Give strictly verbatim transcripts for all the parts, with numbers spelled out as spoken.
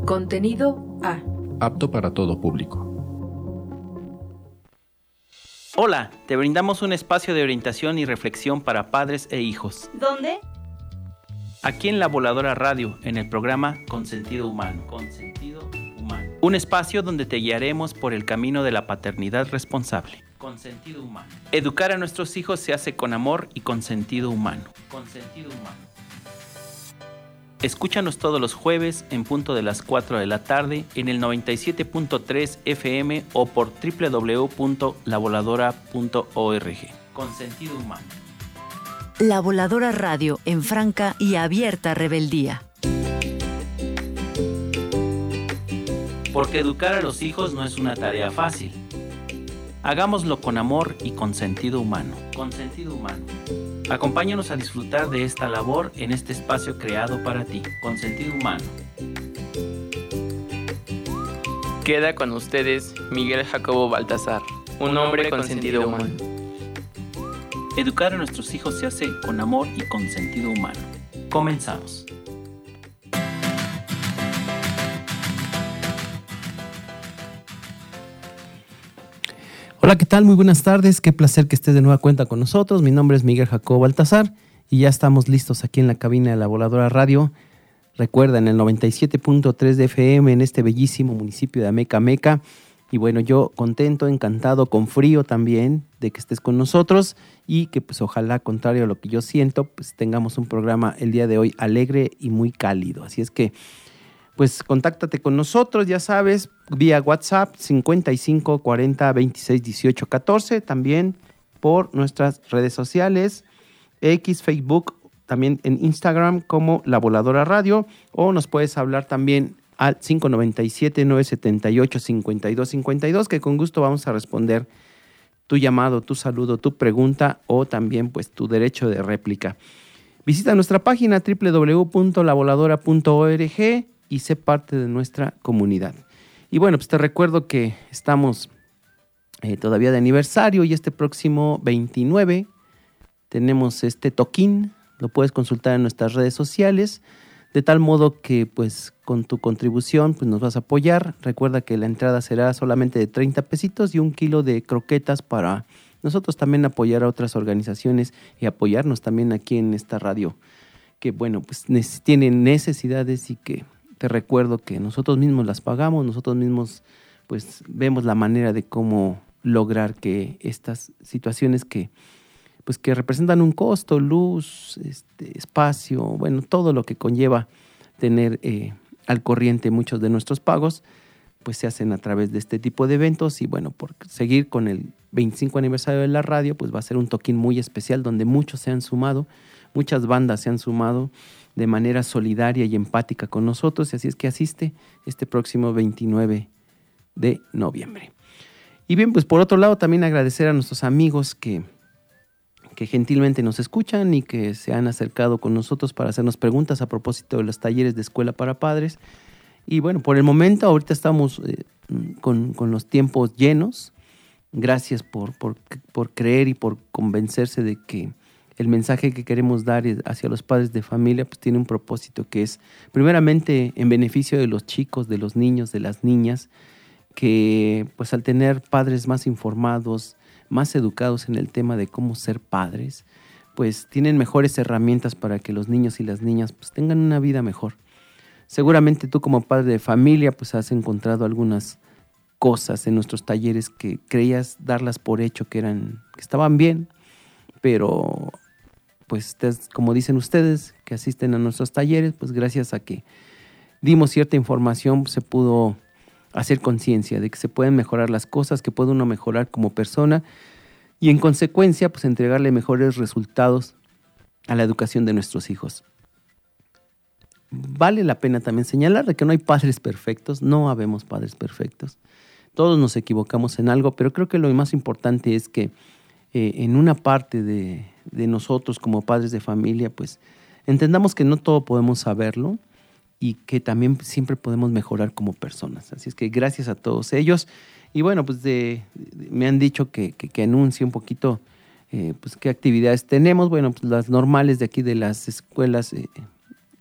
Contenido A. Apto para todo público. Hola, te brindamos un espacio de orientación y reflexión para padres e hijos. ¿Dónde? Aquí en La Voladora Radio, en el programa Consentido Humano. Consentido Humano. Un espacio donde te guiaremos por el camino de la paternidad responsable. Consentido Humano. Educar a nuestros hijos se hace con amor y con sentido humano. Consentido Humano. Escúchanos todos los jueves en punto de las cuatro de la tarde en el noventa y siete punto tres F M o por doble u doble u doble u punto la voladora punto org. Con sentido humano. La Voladora Radio en franca y abierta rebeldía. Porque educar a los hijos no es una tarea fácil. Hagámoslo con amor y con sentido humano. Con sentido humano. Acompáñanos a disfrutar de esta labor en este espacio creado para ti, con sentido humano. Queda con ustedes Miguel Jacobo Baltasar, un, un hombre con, con sentido, sentido humano. humano. Educar a nuestros hijos se hace con amor y con sentido humano. Comenzamos. Hola, ¿qué tal? Muy buenas tardes. Qué placer que estés de nueva cuenta con nosotros. Mi nombre es Miguel Jacobo Baltasar y ya estamos listos aquí en la cabina de La Voladora Radio. Recuerda, en el noventa y siete punto tres de F M en este bellísimo municipio de Amecameca. Y bueno, yo contento, encantado, con frío también de que estés con nosotros y que pues ojalá, contrario a lo que yo siento, pues tengamos un programa el día de hoy alegre y muy cálido. Así es que pues contáctate con nosotros, ya sabes, vía WhatsApp cincuenta y cinco cuarenta veintiséis dieciocho catorce, también por nuestras redes sociales, X, Facebook, también en Instagram como La Voladora Radio, o nos puedes hablar también al cinco noventa y siete, nueve setenta y ocho, cincuenta y dos cincuenta y dos, que con gusto vamos a responder tu llamado, tu saludo, tu pregunta o también pues tu derecho de réplica. Visita nuestra página doble u doble u doble u punto la voladora punto org y sé parte de nuestra comunidad. Y bueno, pues te recuerdo que estamos eh, todavía de aniversario y este próximo veintinueve tenemos este toquín, lo puedes consultar en nuestras redes sociales, de tal modo que pues con tu contribución pues nos vas a apoyar. Recuerda que la entrada será solamente de treinta pesitos y un kilo de croquetas para nosotros también apoyar a otras organizaciones y apoyarnos también aquí en esta radio, que bueno, pues ne- tienen necesidades y que te recuerdo que nosotros mismos las pagamos, nosotros mismos pues vemos la manera de cómo lograr que estas situaciones que pues que representan un costo, luz, este, espacio, bueno, todo lo que conlleva tener eh, al corriente muchos de nuestros pagos, pues se hacen a través de este tipo de eventos. Y bueno, por seguir con el veinticinco aniversario de la radio, pues va a ser un toquín muy especial donde muchos se han sumado, muchas bandas se han sumado de manera solidaria y empática con nosotros, y así es que asiste este próximo veintinueve de noviembre. Y bien, pues por otro lado también agradecer a nuestros amigos que, que gentilmente nos escuchan y que se han acercado con nosotros para hacernos preguntas a propósito de los talleres de escuela para padres. Y bueno, por el momento ahorita estamos eh, con, con los tiempos llenos. Gracias por, por, por creer y por convencerse de que el mensaje que queremos dar hacia los padres de familia pues tiene un propósito que es primeramente en beneficio de los chicos, de los niños, de las niñas, que pues al tener padres más informados, más educados en el tema de cómo ser padres, pues tienen mejores herramientas para que los niños y las niñas pues tengan una vida mejor. Seguramente tú como padre de familia pues has encontrado algunas cosas en nuestros talleres que creías darlas por hecho que eran, que estaban bien, pero pues como dicen ustedes que asisten a nuestros talleres, pues gracias a que dimos cierta información pues se pudo hacer conciencia de que se pueden mejorar las cosas, que puede uno mejorar como persona y en consecuencia pues entregarle mejores resultados a la educación de nuestros hijos. Vale la pena también señalar de que no hay padres perfectos, no habemos padres perfectos. Todos nos equivocamos en algo, pero creo que lo más importante es que eh, en una parte de, de nosotros como padres de familia, pues entendamos que no todo podemos saberlo y que también siempre podemos mejorar como personas. Así es que gracias a todos ellos. Y bueno, pues de, de, me han dicho que, que, que anuncie un poquito eh, pues qué actividades tenemos. Bueno, pues las normales de aquí de las escuelas eh,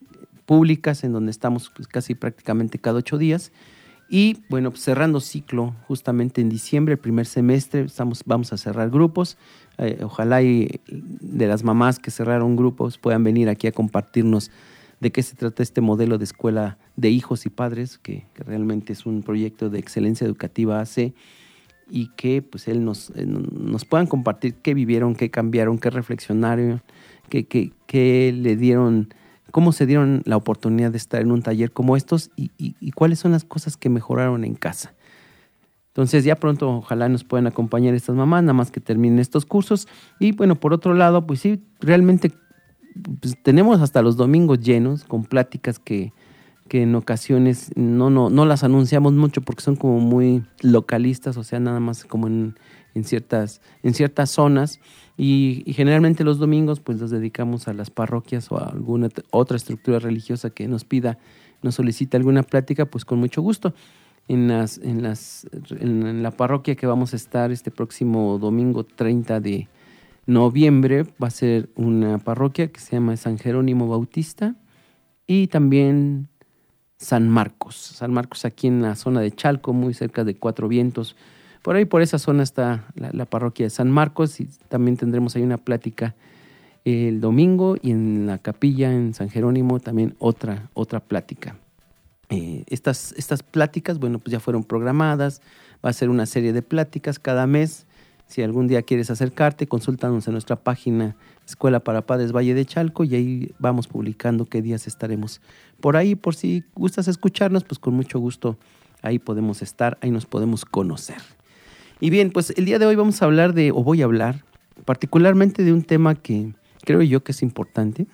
públicas, en donde estamos pues, casi prácticamente cada ocho días. Y bueno, pues, cerrando ciclo justamente en diciembre, el primer semestre, estamos, vamos a cerrar grupos. Eh, ojalá y de las mamás que cerraron grupos puedan venir aquí a compartirnos de qué se trata este modelo de escuela de hijos y padres, que, que realmente es un proyecto de excelencia educativa A C, y que pues él nos, eh, nos puedan compartir qué vivieron, qué cambiaron, qué reflexionaron, qué, qué, qué le dieron, cómo se dieron la oportunidad de estar en un taller como estos y, y, y cuáles son las cosas que mejoraron en casa. Entonces ya pronto ojalá nos puedan acompañar estas mamás, nada más que terminen estos cursos. Y bueno, por otro lado, pues sí, realmente pues, tenemos hasta los domingos llenos con pláticas que que en ocasiones no, no, no las anunciamos mucho porque son como muy localistas, o sea, nada más como en, en, ciertas, en ciertas zonas, y, y generalmente los domingos pues los dedicamos a las parroquias o a alguna otra estructura religiosa que nos pida, nos solicite alguna plática, pues con mucho gusto. En, las, en, las, en, en la parroquia que vamos a estar este próximo domingo treinta de noviembre va a ser una parroquia que se llama San Jerónimo Bautista, y también San Marcos, San Marcos aquí en la zona de Chalco, muy cerca de Cuatro Vientos. Por ahí, por esa zona está la, la parroquia de San Marcos, y también tendremos ahí una plática el domingo, y en la capilla en San Jerónimo también otra, otra plática. Eh, estas, estas pláticas, bueno, pues ya fueron programadas, va a ser una serie de pláticas cada mes. Si algún día quieres acercarte, consúltanos en nuestra página Escuela para Padres Valle de Chalco, y ahí vamos publicando qué días estaremos por ahí. Por si gustas escucharnos, pues con mucho gusto ahí podemos estar, ahí nos podemos conocer. Y bien, pues el día de hoy vamos a hablar de, o voy a hablar particularmente de un tema que creo yo que es importante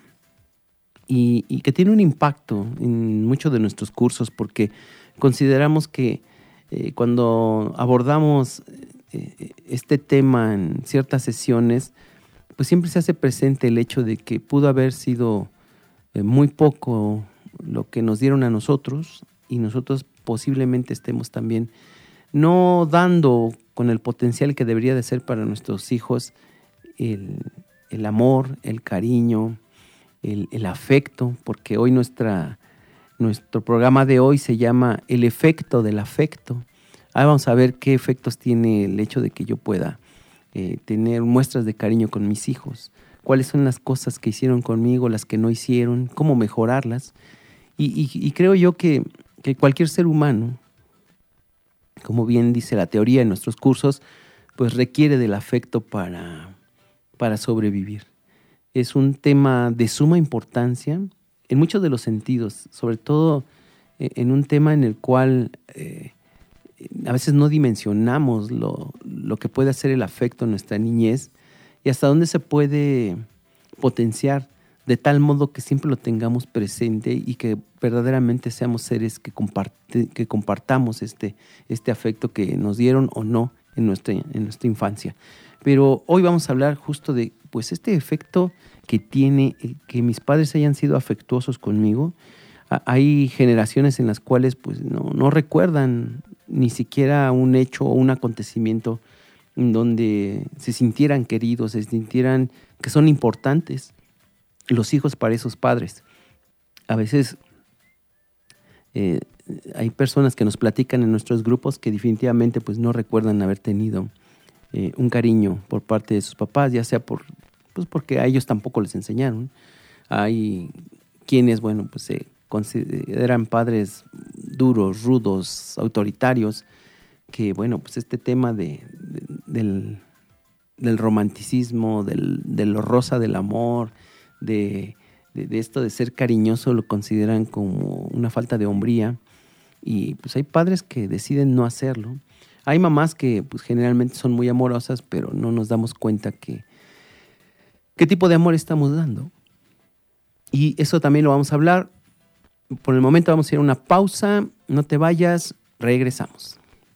y, y que tiene un impacto en muchos de nuestros cursos, porque consideramos que eh, cuando abordamos este tema en ciertas sesiones, pues siempre se hace presente el hecho de que pudo haber sido eh, muy poco lo que nos dieron a nosotros, y nosotros posiblemente estemos también no dando con el potencial que debería de ser para nuestros hijos el, el amor, el cariño, el, el afecto, porque hoy nuestra, nuestro programa de hoy se llama El efecto del afecto. Ahí vamos a ver qué efectos tiene el hecho de que yo pueda eh, tener muestras de cariño con mis hijos, cuáles son las cosas que hicieron conmigo, las que no hicieron, cómo mejorarlas. Y, y, y creo yo que, que cualquier ser humano, como bien dice la teoría en nuestros cursos, pues requiere del afecto para, para sobrevivir. Es un tema de suma importancia en muchos de los sentidos, sobre todo eh, en un tema en el cual Eh, a veces no dimensionamos lo, lo que puede hacer el afecto en nuestra niñez, y hasta dónde se puede potenciar de tal modo que siempre lo tengamos presente y que verdaderamente seamos seres que, comparte, que compartamos este, este afecto que nos dieron o no en nuestra, en nuestra infancia. Pero hoy vamos a hablar justo de pues, este efecto que tiene el que mis padres hayan sido afectuosos conmigo. Hay generaciones en las cuales pues, no, no recuerdan ni siquiera un hecho o un acontecimiento en donde se sintieran queridos, se sintieran que son importantes los hijos para esos padres. A veces eh, hay personas que nos platican en nuestros grupos que definitivamente pues, no recuerdan haber tenido eh, un cariño por parte de sus papás, ya sea por, pues, porque a ellos tampoco les enseñaron. Hay quienes, bueno, pues se consideran padres duros, rudos, autoritarios, que bueno, pues este tema de, de, del, del romanticismo, del, de lo rosa del amor, de, de, de esto de ser cariñoso, lo consideran como una falta de hombría, y pues hay padres que deciden no hacerlo. Hay mamás que pues generalmente son muy amorosas, pero no nos damos cuenta que qué tipo de amor estamos dando. Y eso también lo vamos a hablar. Por el momento vamos a ir a una pausa, no te vayas, regresamos.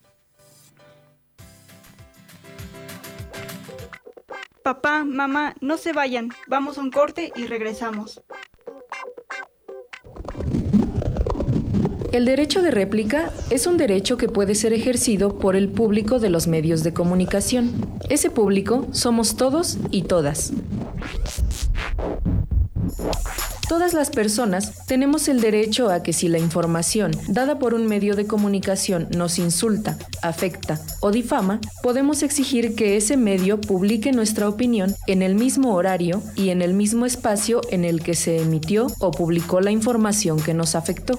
Papá, mamá, no se vayan, vamos a un corte y regresamos. El derecho de réplica es un derecho que puede ser ejercido por el público de los medios de comunicación. Ese público somos todos y todas. Todas las personas tenemos el derecho a que si la información dada por un medio de comunicación nos insulta, afecta o difama, podemos exigir que ese medio publique nuestra opinión en el mismo horario y en el mismo espacio en el que se emitió o publicó la información que nos afectó.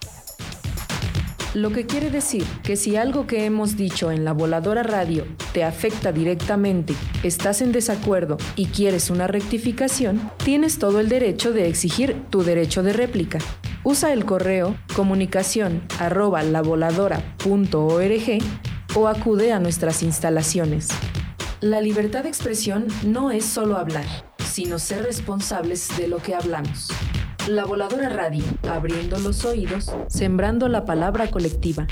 Lo que quiere decir que si algo que hemos dicho en La Voladora Radio te afecta directamente, estás en desacuerdo y quieres una rectificación, tienes todo el derecho de exigir tu derecho de réplica. Usa el correo comunicación arroba lavoladora punto org o acude a nuestras instalaciones. La libertad de expresión no es solo hablar, sino ser responsables de lo que hablamos. La Voladora Radio, abriendo los oídos, sembrando la palabra colectiva.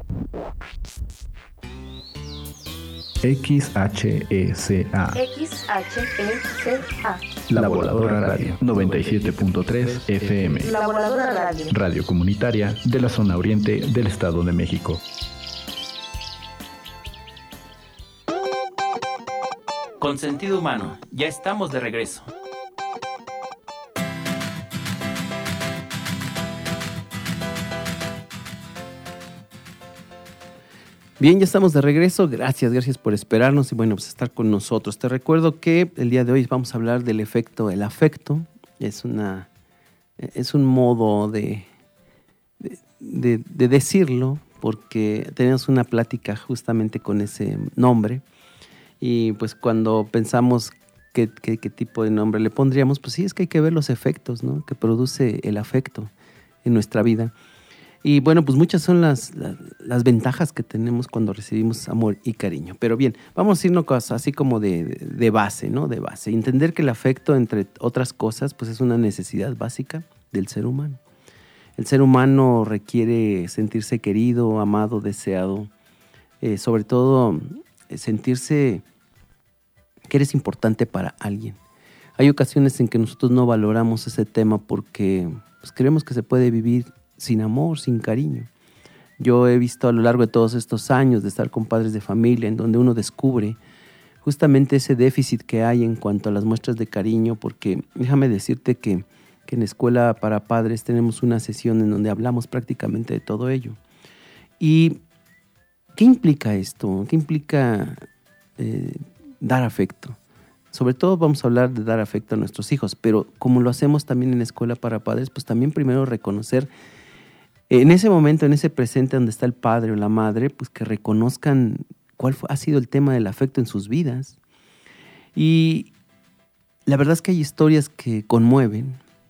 X H E C A. X H E C A. La Voladora Radio, noventa y siete punto tres F M. La Voladora Radio. Radio comunitaria de la zona oriente del Estado de México. Con sentido humano, ya estamos de regreso. Bien, ya estamos de regreso. Gracias, gracias por esperarnos y bueno, pues estar con nosotros. Te recuerdo que el día de hoy vamos a hablar del efecto del afecto. Es una, es un modo de, de, de, de decirlo, porque tenemos una plática justamente con ese nombre. Y pues cuando pensamos qué, qué, qué tipo de nombre le pondríamos, pues sí, es que hay que ver los efectos, ¿no?, que produce el afecto en nuestra vida. Y bueno, pues muchas son las, las, las ventajas que tenemos cuando recibimos amor y cariño. Pero bien, vamos a irnos cosas así como de, de base, ¿no? De base. Entender que el afecto, entre otras cosas, pues es una necesidad básica del ser humano. El ser humano requiere sentirse querido, amado, deseado. Eh, sobre todo, eh, sentirse que eres importante para alguien. Hay ocasiones en que nosotros no valoramos ese tema porque pues, creemos que se puede vivir sin amor, sin cariño. Yo he visto a lo largo de todos estos años de estar con padres de familia en donde uno descubre justamente ese déficit que hay en cuanto a las muestras de cariño, porque déjame decirte que, que en Escuela para Padres tenemos una sesión en donde hablamos prácticamente de todo ello. ¿Y qué implica esto? ¿Qué implica eh, dar afecto? Sobre todo vamos a hablar de dar afecto a nuestros hijos, pero como lo hacemos también en Escuela para Padres, pues también primero reconocer en ese momento, en ese presente donde está el padre o la madre, pues que reconozcan cuál fue, ha sido el tema del afecto en sus vidas. Y la verdad es que hay historias que conmueven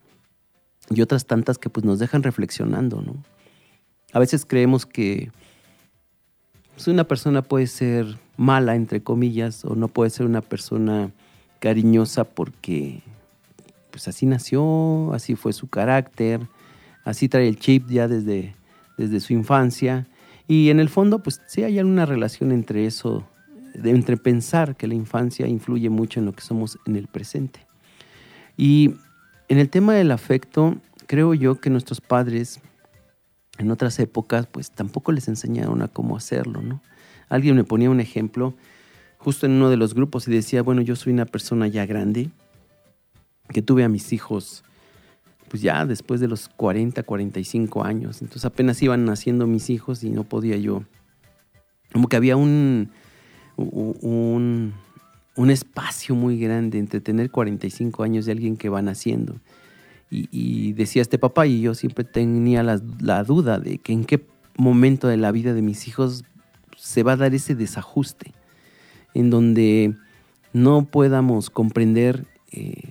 y otras tantas que pues nos dejan reflexionando, ¿no? A veces creemos que pues, una persona puede ser mala, entre comillas, o no puede ser una persona cariñosa porque pues así nació, así fue su carácter, así trae el chip ya desde, desde su infancia. Y en el fondo, pues sí hay una relación entre eso, de, entre pensar que la infancia influye mucho en lo que somos en el presente. Y en el tema del afecto, creo yo que nuestros padres en otras épocas, pues tampoco les enseñaron a cómo hacerlo, ¿no? Alguien me ponía un ejemplo justo en uno de los grupos y decía, bueno, yo soy una persona ya grande, que tuve a mis hijos pues ya después de los cuarenta, cuarenta y cinco años. Entonces apenas iban naciendo mis hijos y no podía yo. Como que había un, un, un espacio muy grande entre tener cuarenta y cinco años de alguien que va naciendo. Y, y decía este papá, y yo siempre tenía la, la duda de que en qué momento de la vida de mis hijos se va a dar ese desajuste, en donde no podamos comprender eh,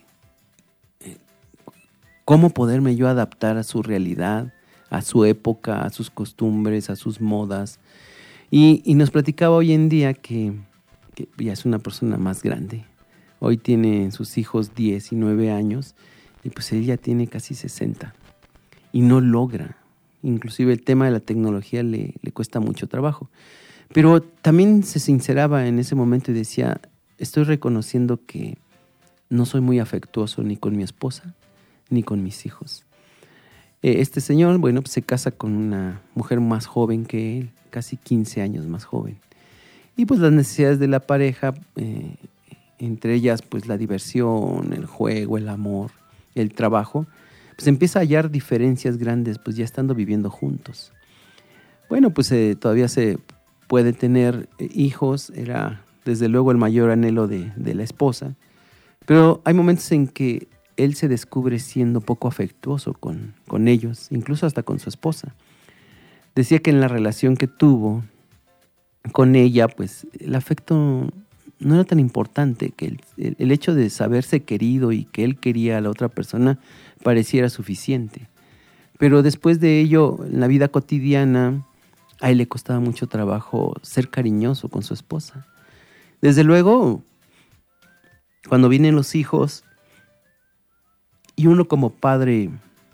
cómo poderme yo adaptar a su realidad, a su época, a sus costumbres, a sus modas. Y, y nos platicaba hoy en día que, que ya es una persona más grande. Hoy tiene sus hijos diez y nueve años y pues él ya tiene casi sesenta. Y no logra. Inclusive el tema de la tecnología le, le cuesta mucho trabajo. Pero también se sinceraba en ese momento y decía, estoy reconociendo que no soy muy afectuoso ni con mi esposa, ni con mis hijos. Este señor, bueno, pues se casa con una mujer más joven que él, casi quince años más joven. Y pues las necesidades de la pareja, eh, entre ellas pues la diversión, el juego, el amor, el trabajo, pues empieza a hallar diferencias grandes, pues ya estando viviendo juntos. Bueno, pues eh, todavía se puede tener eh, hijos, era desde luego el mayor anhelo de, de la esposa, pero hay momentos en que él se descubre siendo poco afectuoso con, con ellos, incluso hasta con su esposa. Decía que en la relación que tuvo con ella, pues el afecto no era tan importante, que el, el, el hecho de saberse querido y que él quería a la otra persona pareciera suficiente. Pero después de ello, en la vida cotidiana, a él le costaba mucho trabajo ser cariñoso con su esposa. Desde luego, cuando vienen los hijos y uno como padre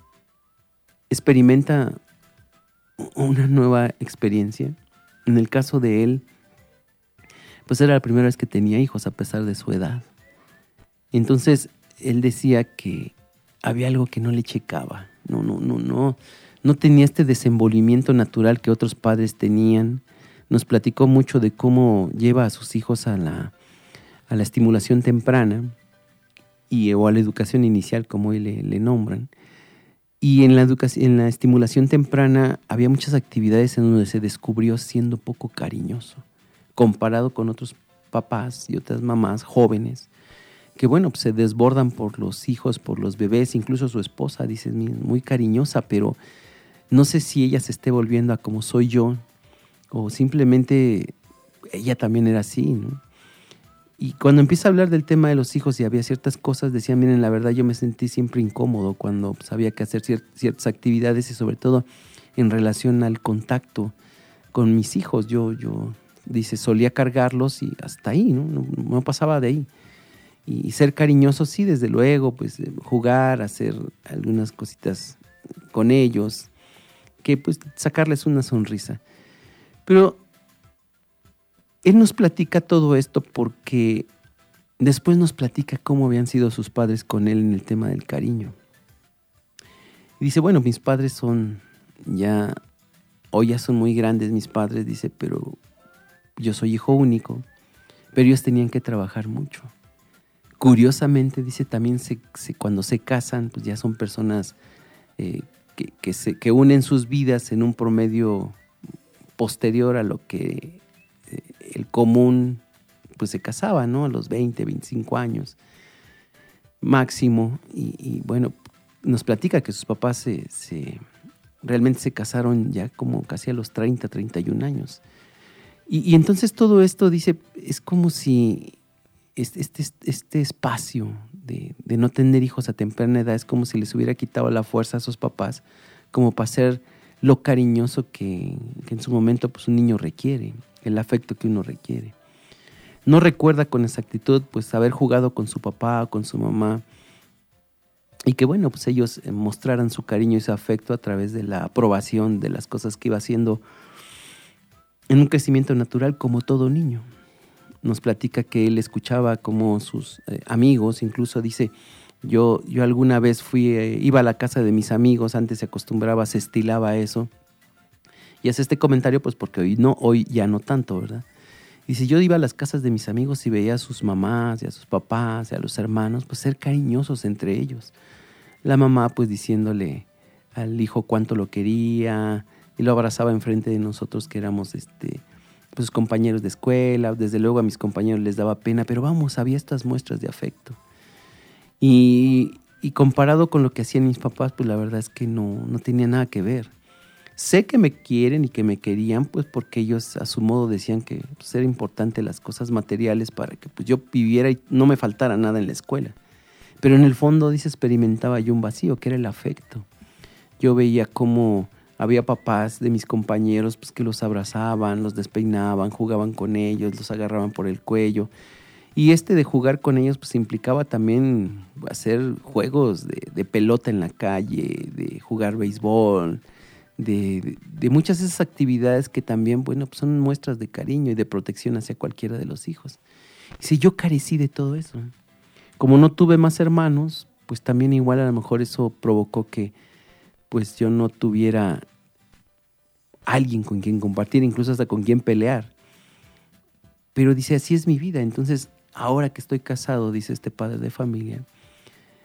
experimenta una nueva experiencia, en el caso de él, pues era la primera vez que tenía hijos a pesar de su edad. Entonces, él decía que había algo que no le checaba, no, no, no, no, no tenía este desenvolvimiento natural que otros padres tenían. Nos platicó mucho de cómo lleva a sus hijos a la, a la estimulación temprana y, o a la educación inicial, como hoy le, le nombran. Y en la, educación, en la estimulación temprana había muchas actividades en donde se descubrió siendo poco cariñoso, comparado con otros papás y otras mamás jóvenes, que bueno, pues se desbordan por los hijos, por los bebés, incluso su esposa, dice, muy cariñosa, pero no sé si ella se esté volviendo a como soy yo, o simplemente ella también era así, ¿no? Y cuando empieza a hablar del tema de los hijos y había ciertas cosas, decía, miren, la verdad yo me sentí siempre incómodo cuando pues, había que hacer cier- ciertas actividades y sobre todo en relación al contacto con mis hijos. Yo, yo dice, solía cargarlos y hasta ahí, ¿no? No, no pasaba de ahí. Y ser cariñoso, sí, desde luego, pues jugar, hacer algunas cositas con ellos, que pues sacarles una sonrisa. Pero él nos platica todo esto porque después nos platica cómo habían sido sus padres con él en el tema del cariño. Y dice, bueno, mis padres son ya, hoy ya son muy grandes mis padres, dice, pero yo soy hijo único, pero ellos tenían que trabajar mucho. Curiosamente, dice, también se, se, cuando se casan, pues ya son personas eh, que, que, se, que unen sus vidas en un promedio posterior a lo que el común pues se casaba, ¿no? A los veinte, veinticinco años máximo. Y, y bueno, nos platica que sus papás se, se realmente se casaron ya como casi a los treinta, treinta y un años. Y, y entonces todo esto, dice, es como si este, este, este espacio de, de no tener hijos a temprana edad es como si les hubiera quitado la fuerza a sus papás como para ser lo cariñoso que, que en su momento pues un niño requiere, el afecto que uno requiere. No recuerda con exactitud pues haber jugado con su papá o con su mamá y que bueno, pues ellos mostraran su cariño y su afecto a través de la aprobación de las cosas que iba haciendo en un crecimiento natural como todo niño. Nos platica que él escuchaba como sus eh, amigos, incluso dice, yo, yo alguna vez fui, eh, iba a la casa de mis amigos, antes se acostumbraba, se estilaba eso. Y hace este comentario pues porque hoy no, hoy ya no tanto, ¿verdad? Y si yo iba a las casas de mis amigos y veía a sus mamás y a sus papás y a los hermanos, pues ser cariñosos entre ellos. La mamá pues diciéndole al hijo cuánto lo quería y lo abrazaba enfrente de nosotros que éramos este, pues compañeros de escuela. Desde luego a mis compañeros les daba pena, pero vamos, había estas muestras de afecto. Y, y comparado con lo que hacían mis papás, pues la verdad es que no, no tenía nada que ver. Sé que me quieren y que me querían, pues porque ellos a su modo decían que pues, era importante las cosas materiales para que pues, yo viviera y no me faltara nada en la escuela. Pero en el fondo, dice, experimentaba yo un vacío, que era el afecto. Yo veía cómo había papás de mis compañeros pues, que los abrazaban, los despeinaban, jugaban con ellos, los agarraban por el cuello. Y este de jugar con ellos pues implicaba también hacer juegos de, de pelota en la calle, de jugar béisbol, De, de, de muchas de esas actividades que también, bueno, pues son muestras de cariño y de protección hacia cualquiera de los hijos. Si yo carecí de todo eso, como no tuve más hermanos, pues también igual a lo mejor eso provocó que pues yo no tuviera alguien con quien compartir, incluso hasta con quien pelear. Pero dice, así es mi vida. Entonces, ahora que estoy casado, dice este padre de familia,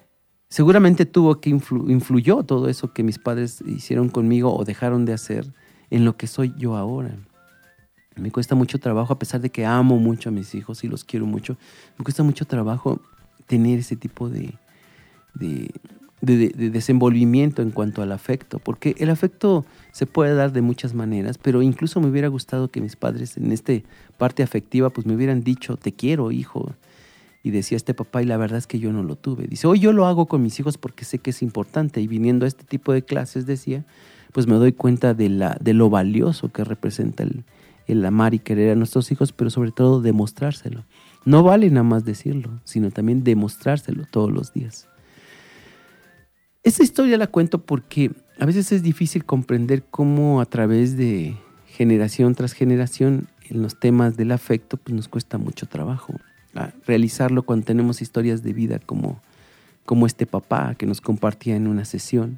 seguramente tuvo que influ- influyó todo eso que mis padres hicieron conmigo o dejaron de hacer en lo que soy yo ahora. Me cuesta mucho trabajo, a pesar de que amo mucho a mis hijos y los quiero mucho, me cuesta mucho trabajo tener ese tipo de, de, de, de, de desenvolvimiento en cuanto al afecto, porque el afecto se puede dar de muchas maneras, pero incluso me hubiera gustado que mis padres en esta parte afectiva pues me hubieran dicho, te quiero, hijo. Y decía este papá, y la verdad es que yo no lo tuve. Dice, hoy yo lo hago con mis hijos porque sé que es importante. Y viniendo a este tipo de clases, decía, pues me doy cuenta de, la, de lo valioso que representa el, el amar y querer a nuestros hijos, pero sobre todo demostrárselo. No vale nada más decirlo, sino también demostrárselo todos los días. Esta historia la cuento porque a veces es difícil comprender cómo a través de generación tras generación en los temas del afecto pues nos cuesta mucho trabajo a realizarlo cuando tenemos historias de vida como, como este papá que nos compartía en una sesión.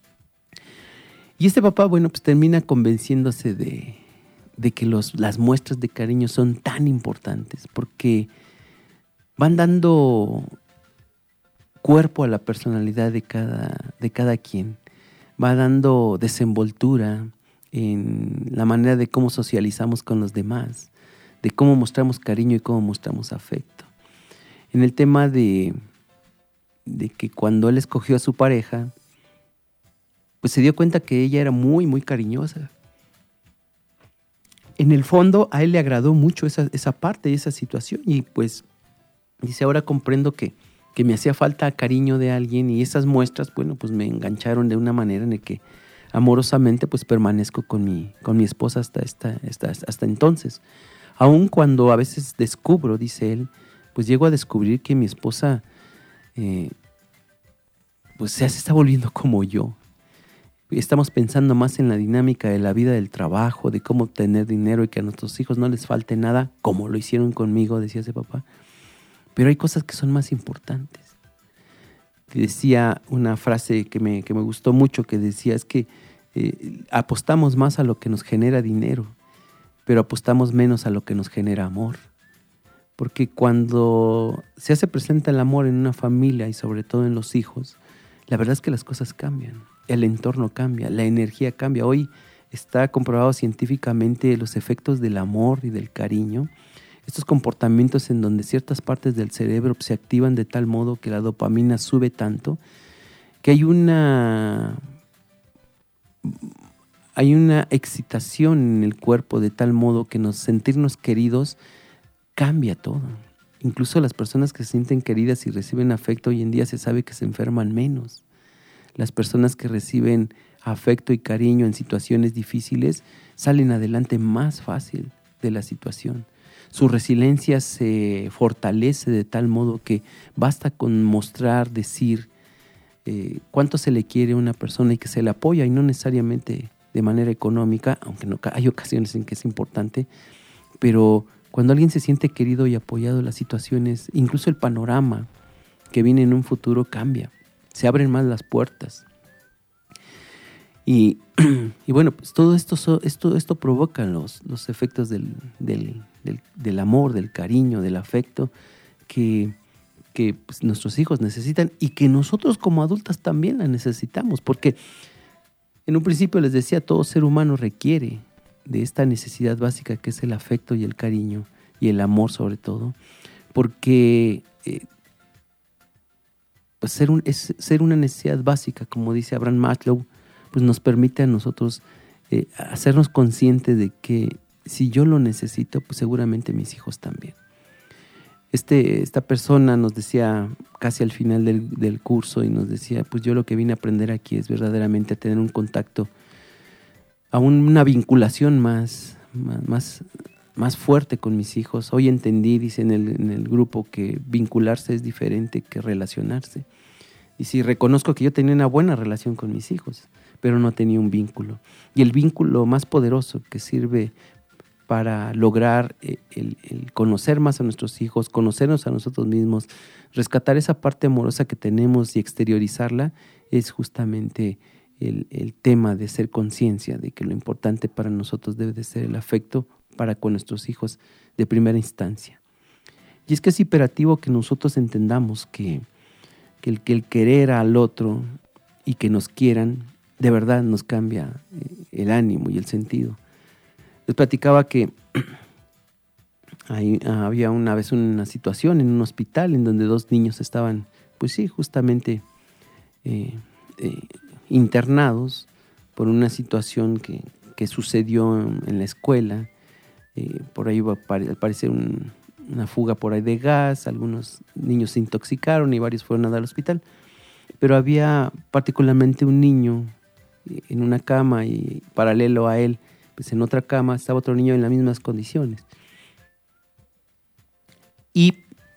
Y este papá, bueno, pues termina convenciéndose de, de que los, las muestras de cariño son tan importantes porque van dando cuerpo a la personalidad de cada, de cada quien, va dando desenvoltura en la manera de cómo socializamos con los demás, de cómo mostramos cariño y cómo mostramos afecto. En el tema de, de que cuando él escogió a su pareja, pues se dio cuenta que ella era muy, muy cariñosa. En el fondo, a él le agradó mucho esa, esa parte y esa situación. Y pues, dice, ahora comprendo que, que me hacía falta cariño de alguien y esas muestras, bueno, pues me engancharon de una manera en la que amorosamente pues permanezco con mi, con mi esposa hasta, esta, hasta, hasta entonces. Aun cuando a veces descubro, dice él, pues llego a descubrir que mi esposa eh, pues se está volviendo como yo. Estamos pensando más en la dinámica de la vida del trabajo, de cómo obtener dinero y que a nuestros hijos no les falte nada, como lo hicieron conmigo, decía ese papá. Pero hay cosas que son más importantes. Decía una frase que me, que me gustó mucho, que decía es que eh, apostamos más a lo que nos genera dinero, pero apostamos menos a lo que nos genera amor. Porque cuando se hace presente el amor en una familia y sobre todo en los hijos, la verdad es que las cosas cambian, el entorno cambia, la energía cambia. Hoy está comprobado científicamente los efectos del amor y del cariño, estos comportamientos en donde ciertas partes del cerebro se activan de tal modo que la dopamina sube tanto, que hay una... Hay una excitación en el cuerpo de tal modo que nos sentirnos queridos cambia todo. Incluso las personas que se sienten queridas y reciben afecto hoy en día se sabe que se enferman menos. Las personas que reciben afecto y cariño en situaciones difíciles salen adelante más fácil de la situación. Su resiliencia se fortalece de tal modo que basta con mostrar, decir eh, cuánto se le quiere a una persona y que se le apoya y no necesariamente de manera económica, aunque no, hay ocasiones en que es importante, pero cuando alguien se siente querido y apoyado, las situaciones, incluso el panorama que viene en un futuro cambia, se abren más las puertas. Y, y bueno, pues todo esto, esto, esto provoca los, los efectos del, del, del, del amor, del cariño, del afecto que, que pues, nuestros hijos necesitan y que nosotros como adultos también la necesitamos, porque en un principio les decía, todo ser humano requiere de esta necesidad básica que es el afecto y el cariño y el amor sobre todo, porque eh, pues ser, un, es, ser una necesidad básica, como dice Abraham Maslow, pues nos permite a nosotros eh, hacernos conscientes de que si yo lo necesito, pues seguramente mis hijos también. Este, esta persona nos decía casi al final del, del curso y nos decía, pues yo lo que vine a aprender aquí es verdaderamente a tener un contacto, a una vinculación más, más, más, más fuerte con mis hijos. Hoy entendí, dice en el, en el grupo, que vincularse es diferente que relacionarse. Y sí, reconozco que yo tenía una buena relación con mis hijos, pero no tenía un vínculo. Y el vínculo más poderoso que sirve para lograr el, el conocer más a nuestros hijos, conocernos a nosotros mismos, rescatar esa parte amorosa que tenemos y exteriorizarla, es justamente el, el tema de ser conciencia de que lo importante para nosotros debe de ser el afecto para con nuestros hijos de primera instancia. Y es que es imperativo que nosotros entendamos que, que el, que el querer al otro y que nos quieran, de verdad nos cambia el ánimo y el sentido. Les platicaba que ahí había una vez una situación en un hospital en donde dos niños estaban, pues sí, justamente eh, eh, internados por una situación que, que sucedió en, en la escuela. Eh, por ahí iba al parecer un, una fuga por ahí de gas, algunos niños se intoxicaron y varios fueron a dar al hospital. Pero había particularmente un niño en una cama y paralelo a él, pues en otra cama estaba otro niño en las mismas condiciones. Y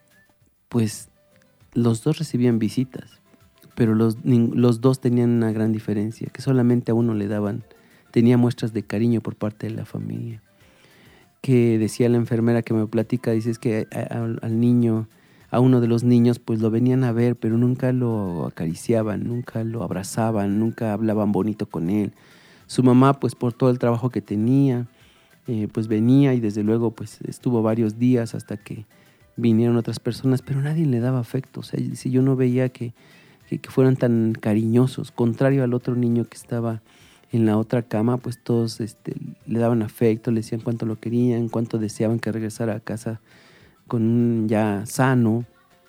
pues los dos recibían visitas, pero los, los dos tenían una gran diferencia, que solamente a uno le daban, tenía muestras de cariño por parte de la familia. Que decía la enfermera que me platica, dice es que a, a, al niño, a uno de los niños, pues lo venían a ver, pero nunca lo acariciaban, nunca lo abrazaban, nunca hablaban bonito con él. Su mamá, pues por todo el trabajo que tenía, eh, pues venía y desde luego pues estuvo varios días hasta que vinieron otras personas, pero nadie le daba afecto. O sea, si yo no veía que, que, que fueran tan cariñosos, contrario al otro niño que estaba en la otra cama, pues todos este, le daban afecto, le decían cuánto lo querían, cuánto deseaban que regresara a casa con un ya sano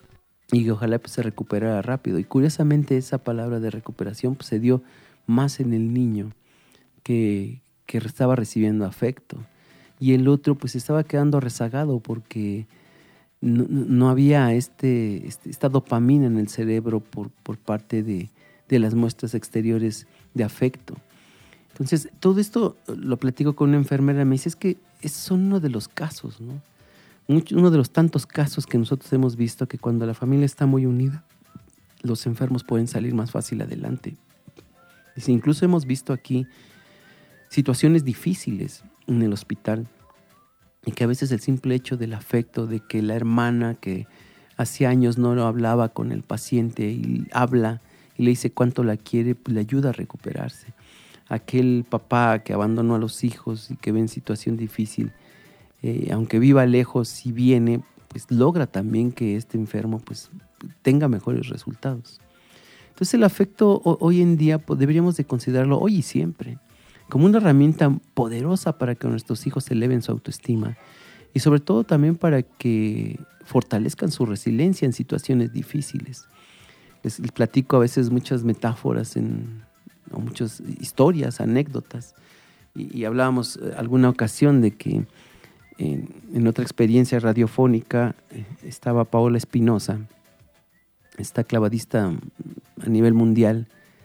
y que ojalá pues se recuperara rápido. Y curiosamente esa palabra de recuperación pues se dio más en el niño que, que estaba recibiendo afecto, y el otro pues estaba quedando rezagado porque no, no había este, este, esta dopamina en el cerebro por, por parte de, de las muestras exteriores de afecto. Entonces todo esto lo platico con una enfermera, me dice es que esos son uno de los casos, ¿no? Uno de los tantos casos que nosotros hemos visto, que cuando la familia está muy unida, los enfermos pueden salir más fácil adelante. Dice, incluso hemos visto aquí situaciones difíciles en el hospital, y que a veces el simple hecho del afecto, de que la hermana que hace años no lo hablaba con el paciente y habla y le dice cuánto la quiere, pues le ayuda a recuperarse. Aquel papá que abandonó a los hijos y que ve en situación difícil, Eh, aunque viva lejos y viene, pues logra también que este enfermo pues tenga mejores resultados. Entonces el afecto o, hoy en día pues, deberíamos de considerarlo hoy y siempre como una herramienta poderosa para que nuestros hijos eleven su autoestima y sobre todo también para que fortalezcan su resiliencia en situaciones difíciles. Les, les platico a veces muchas metáforas en, o muchas historias, anécdotas, y, y hablábamos alguna ocasión de que En, en otra experiencia radiofónica eh, estaba Paola Espinosa, esta clavadista a nivel mundial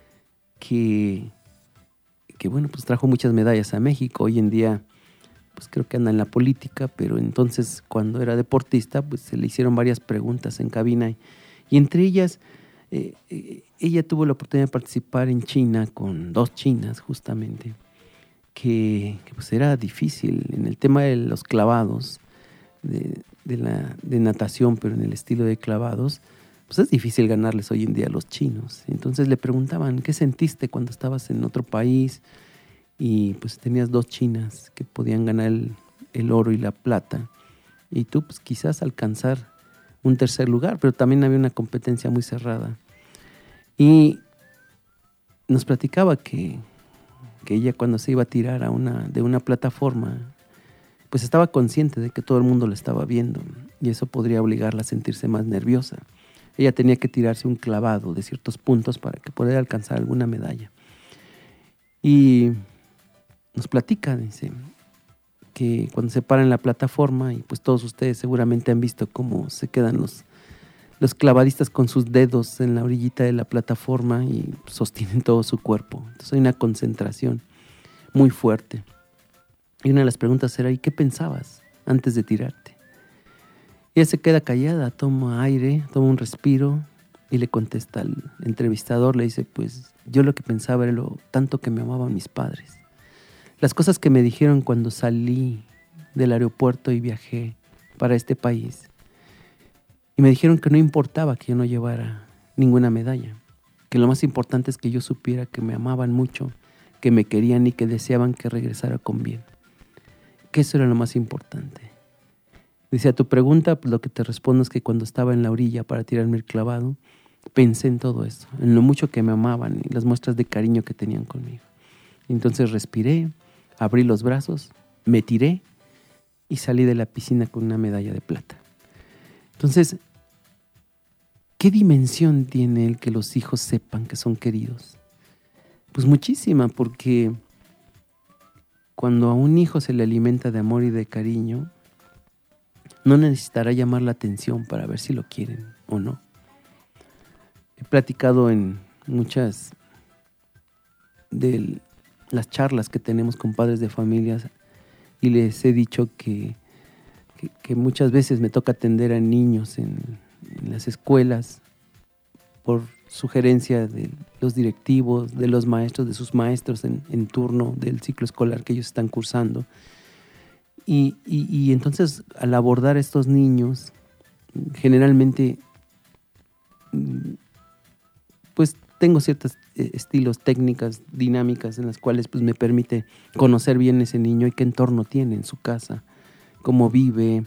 que, que bueno, pues trajo muchas medallas a México. Hoy en día pues creo que anda en la política, pero entonces cuando era deportista pues se le hicieron varias preguntas en cabina y, y entre ellas eh, eh, ella tuvo la oportunidad de participar en China con dos chinas justamente. Que, que pues era difícil en el tema de los clavados, de, de, la, de natación, pero en el estilo de clavados, pues es difícil ganarles hoy en día a los chinos. Entonces le preguntaban, ¿qué sentiste cuando estabas en otro país? Y pues tenías dos chinas que podían ganar el, el oro y la plata, y tú pues quizás alcanzar un tercer lugar, pero también había una competencia muy cerrada. Y nos platicaba que que ella cuando se iba a tirar a una, de una plataforma, pues estaba consciente de que todo el mundo la estaba viendo y eso podría obligarla a sentirse más nerviosa. Ella tenía que tirarse un clavado de ciertos puntos para que pudiera alcanzar alguna medalla. Y nos platica, dice, que cuando se para en la plataforma, y pues todos ustedes seguramente han visto cómo se quedan los, los clavadistas con sus dedos en la orillita de la plataforma y sostienen todo su cuerpo. Entonces hay una concentración muy fuerte. Y una de las preguntas era, ¿y qué pensabas antes de tirarte? Y ella se queda callada, toma aire, toma un respiro y le contesta al entrevistador, le dice, pues yo lo que pensaba era lo tanto que me amaban mis padres. Las cosas que me dijeron cuando salí del aeropuerto y viajé para este país. Y me dijeron que no importaba que yo no llevara ninguna medalla, que lo más importante es que yo supiera que me amaban mucho, que me querían y que deseaban que regresara con bien. Que eso era lo más importante. Dice, a tu pregunta, pues lo que te respondo es que cuando estaba en la orilla para tirarme el clavado, pensé en todo esto, en lo mucho que me amaban y las muestras de cariño que tenían conmigo. Entonces respiré, abrí los brazos, me tiré y salí de la piscina con una medalla de plata. Entonces, ¿qué dimensión tiene el que los hijos sepan que son queridos? Pues muchísima, porque cuando a un hijo se le alimenta de amor y de cariño, no necesitará llamar la atención para ver si lo quieren o no. He platicado en muchas de las charlas que tenemos con padres de familias y les he dicho que, que, que muchas veces me toca atender a niños en, en las escuelas por sugerencia de los directivos, de los maestros, de sus maestros en, en turno del ciclo escolar que ellos están cursando. Y, y, y entonces al abordar a estos niños, generalmente pues tengo ciertos estilos, técnicas, dinámicas en las cuales pues me permite conocer bien ese niño y qué entorno tiene en su casa, cómo vive,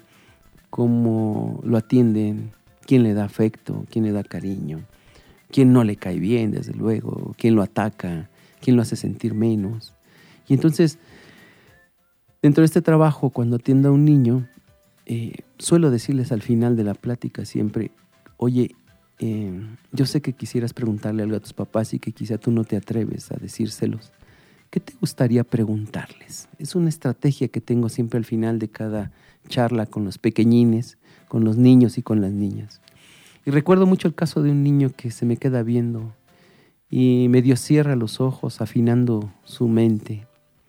cómo lo atienden, quién le da afecto, quién le da cariño, quién no le cae bien, desde luego, quién lo ataca, quién lo hace sentir menos. Y entonces, dentro de este trabajo, cuando atiendo a un niño, eh, suelo decirles al final de la plática siempre, oye, eh, yo sé que quisieras preguntarle algo a tus papás y que quizá tú no te atreves a decírselos. ¿Qué te gustaría preguntarles? Es una estrategia que tengo siempre al final de cada charla con los pequeñines, con los niños y con las niñas. Y recuerdo mucho el caso de un niño que se me queda viendo y medio cierra los ojos, afinando su mente.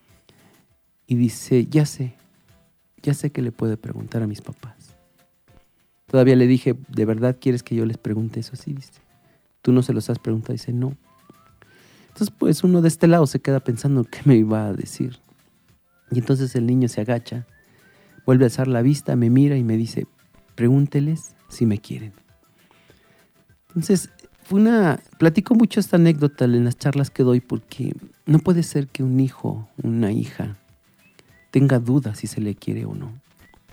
Y dice, ya sé, ya sé que le puedo preguntar a mis papás. Todavía le dije, ¿de verdad quieres que yo les pregunte eso? Sí, dice. ¿Tú no se los has preguntado? Dice, no. Entonces, pues uno de este lado se queda pensando qué me iba a decir. Y entonces el niño se agacha, vuelve a alzar la vista, me mira y me dice, pregúnteles si me quieren. Entonces, fue una, platico mucho esta anécdota en las charlas que doy porque no puede ser que un hijo, una hija, tenga dudas si se le quiere o no.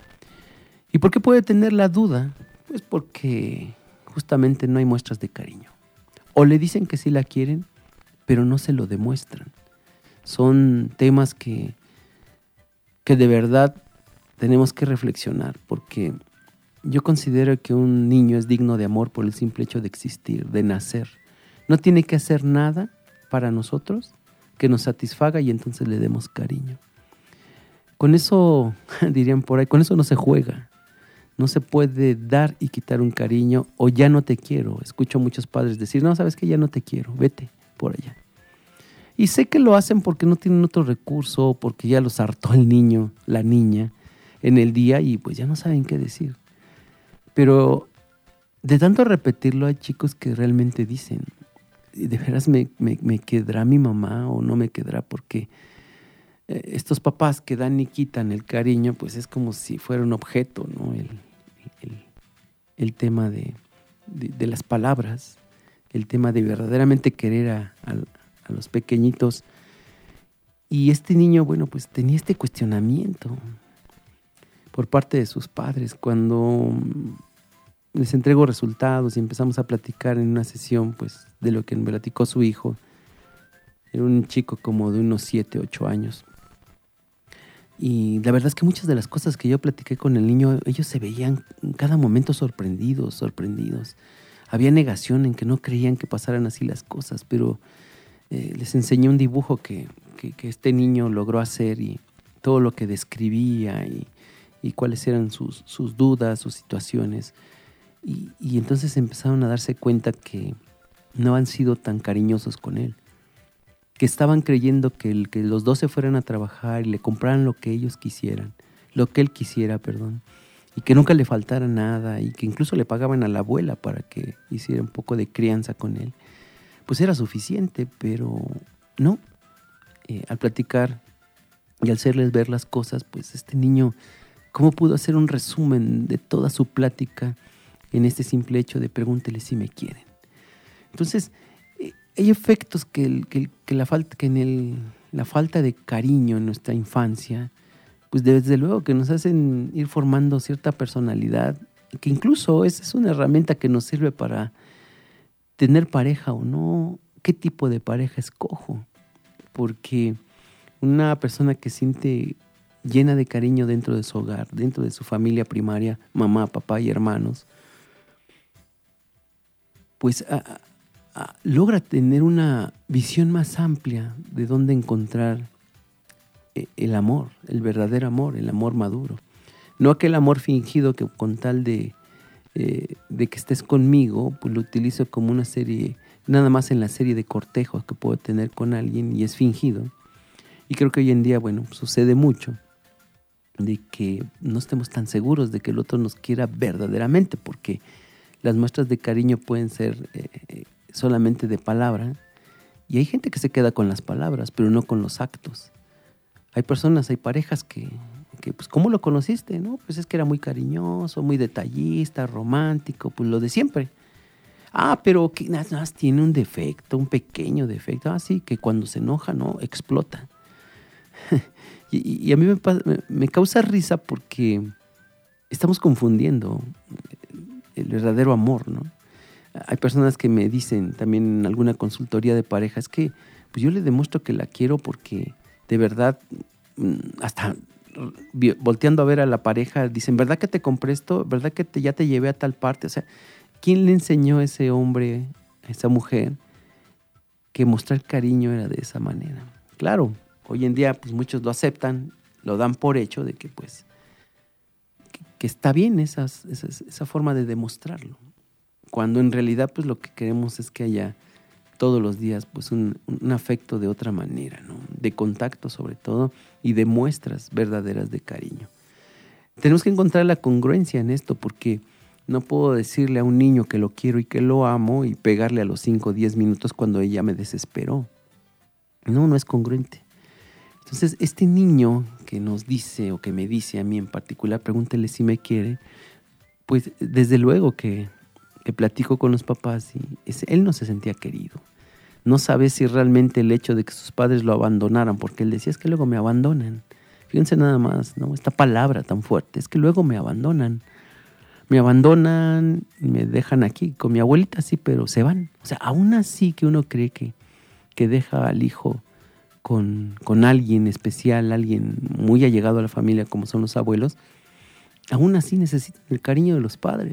¿Y por qué puede tener la duda? Pues porque justamente no hay muestras de cariño. O le dicen que sí la quieren, pero no se lo demuestran. Son temas que, que de verdad tenemos que reflexionar, porque yo considero que un niño es digno de amor por el simple hecho de existir, de nacer. No tiene que hacer nada para nosotros que nos satisfaga y entonces le demos cariño. Con eso, dirían por ahí, con eso no se juega. No se puede dar y quitar un cariño o ya no te quiero. Escucho a muchos padres decir, no, sabes que ya no te quiero, vete por allá. Y sé que lo hacen porque no tienen otro recurso, porque ya los hartó el niño, la niña, en el día y pues ya no saben qué decir. Pero de tanto repetirlo hay chicos que realmente dicen, ¿de veras me, me, me quedará mi mamá o no me quedará? Porque eh, estos papás que dan y quitan el cariño, pues es como si fuera un objeto, ¿no? El, el, el tema de, de, de las palabras, el tema de verdaderamente querer a, a, a los pequeñitos. Y este niño, bueno, pues tenía este cuestionamiento por parte de sus padres cuando les entrego resultados y empezamos a platicar en una sesión pues de lo que me platicó su hijo. Era un chico como de unos siete, ocho años. Y la verdad es que muchas de las cosas que yo platiqué con el niño, ellos se veían en cada momento sorprendidos, sorprendidos. Había negación en que no creían que pasaran así las cosas, pero eh, les enseñé un dibujo que, que, que este niño logró hacer y todo lo que describía y, y cuáles eran sus, sus dudas, sus situaciones. Y, y entonces empezaron a darse cuenta que no han sido tan cariñosos con él, que estaban creyendo que, el, que los dos se fueran a trabajar y le compraran lo que ellos quisieran, lo que él quisiera, perdón, y que nunca le faltara nada y que incluso le pagaban a la abuela para que hiciera un poco de crianza con él. Pues era suficiente, pero no. Eh, al platicar y al hacerles ver las cosas, pues este niño, ¿cómo pudo hacer un resumen de toda su plática en este simple hecho de pregúntele si me quieren? Entonces, eh, hay efectos que, el, que, que, la falta, que en el, la falta de cariño en nuestra infancia, pues desde luego que nos hacen ir formando cierta personalidad, que incluso esa es una herramienta que nos sirve para tener pareja o no, qué tipo de pareja escojo, porque una persona que siente llena de cariño dentro de su hogar, dentro de su familia primaria, mamá, papá y hermanos, pues a, a, logra tener una visión más amplia de dónde encontrar el amor, el verdadero amor, el amor maduro. No aquel amor fingido que con tal de, eh, de que estés conmigo, pues lo utilizo como una serie, nada más en la serie de cortejos que puedo tener con alguien y es fingido. Y creo que hoy en día, bueno, sucede mucho de que no estemos tan seguros de que el otro nos quiera verdaderamente, porque las muestras de cariño pueden ser eh, solamente de palabra, y hay gente que se queda con las palabras, pero no con los actos. Hay personas, hay parejas que, que pues, ¿cómo lo conociste? ¿No? Pues es que era muy cariñoso, muy detallista, romántico, pues lo de siempre. Ah, pero que nada más tiene un defecto, un pequeño defecto. Ah, sí, que cuando se enoja, ¿no? Explota. y, y a mí me, me, me causa risa porque estamos confundiendo el verdadero amor, ¿no? Hay personas que me dicen también en alguna consultoría de pareja, es que pues yo le demuestro que la quiero porque de verdad, hasta volteando a ver a la pareja, dicen, ¿verdad que te compré esto? ¿Verdad que te, ya te llevé a tal parte? O sea, ¿quién le enseñó a ese hombre, a esa mujer, que mostrar cariño era de esa manera? Claro, hoy en día pues muchos lo aceptan, lo dan por hecho de que pues que, que está bien esas, esas, esa forma de demostrarlo. Cuando en realidad pues lo que queremos es que haya todos los días pues un, un afecto de otra manera, ¿no? De contacto sobre todo y de muestras verdaderas de cariño. Tenemos que encontrar la congruencia en esto porque no puedo decirle a un niño que lo quiero y que lo amo y pegarle a los cinco o diez minutos cuando ella me desesperó. No, no es congruente. Entonces, este niño que nos dice o que me dice a mí en particular, pregúntele si me quiere, pues desde luego que, que platico con los papás y es, él no se sentía querido. No sabe si realmente el hecho de que sus padres lo abandonaran, porque él decía, es que luego me abandonan. Fíjense nada más, ¿no? Esta palabra tan fuerte, es que luego me abandonan. Me abandonan, me dejan aquí con mi abuelita, sí, pero se van. O sea, aún así que uno cree que, que deja al hijo con, con alguien especial, alguien muy allegado a la familia como son los abuelos, aún así necesitan el cariño de los padres.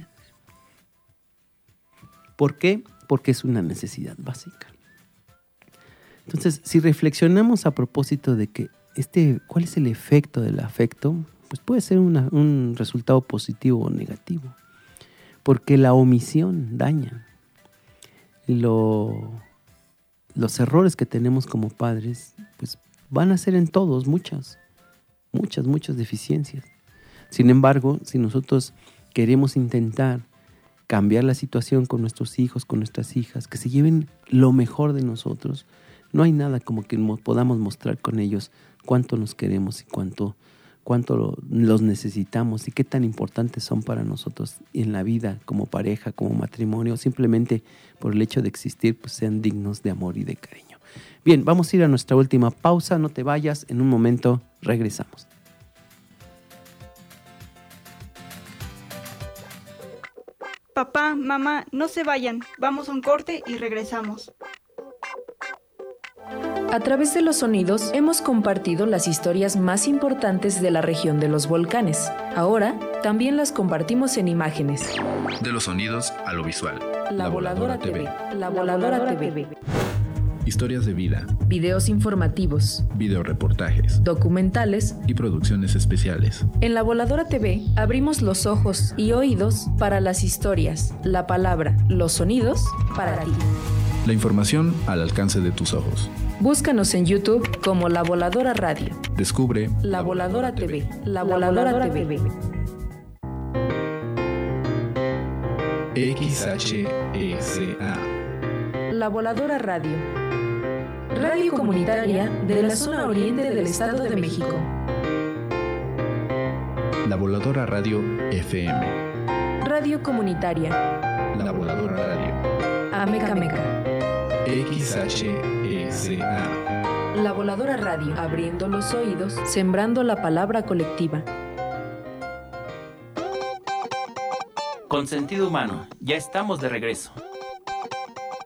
¿Por qué? Porque es una necesidad básica. Entonces, si reflexionamos a propósito de que este, ¿cuál es el efecto del afecto? Pues puede ser una, un resultado positivo o negativo, porque la omisión daña. Lo, los errores que tenemos como padres, pues van a ser en todos muchas, muchas, muchas deficiencias. Sin embargo, si nosotros queremos intentar cambiar la situación con nuestros hijos, con nuestras hijas, que se lleven lo mejor de nosotros, no hay nada como que podamos mostrar con ellos cuánto nos queremos y cuánto cuánto los necesitamos y qué tan importantes son para nosotros en la vida como pareja, como matrimonio, simplemente por el hecho de existir, pues sean dignos de amor y de cariño. Bien, vamos a ir a nuestra última pausa, no te vayas, en un momento regresamos. Papá, mamá, no se vayan, vamos a un corte y regresamos. A través de los sonidos hemos compartido las historias más importantes de la región de los volcanes. Ahora también las compartimos en imágenes. De los sonidos a lo visual. La Voladora T V. La Voladora T V. Historias de vida. Videos informativos. Videoreportajes. Documentales. Y producciones especiales. En La Voladora T V abrimos los ojos y oídos para las historias, la palabra, los sonidos para ti. La información al alcance de tus ojos. Búscanos en YouTube como La Voladora Radio. Descubre La Voladora T V. La Voladora T V. X H S A. La Voladora Radio. Radio comunitaria de la zona oriente del Estado de México. La Voladora Radio F M. Radio comunitaria. La Voladora Radio. Ameca Meca. X H S A. La Voladora Radio, abriendo los oídos, sembrando la palabra colectiva. Con sentido humano, ya estamos de regreso.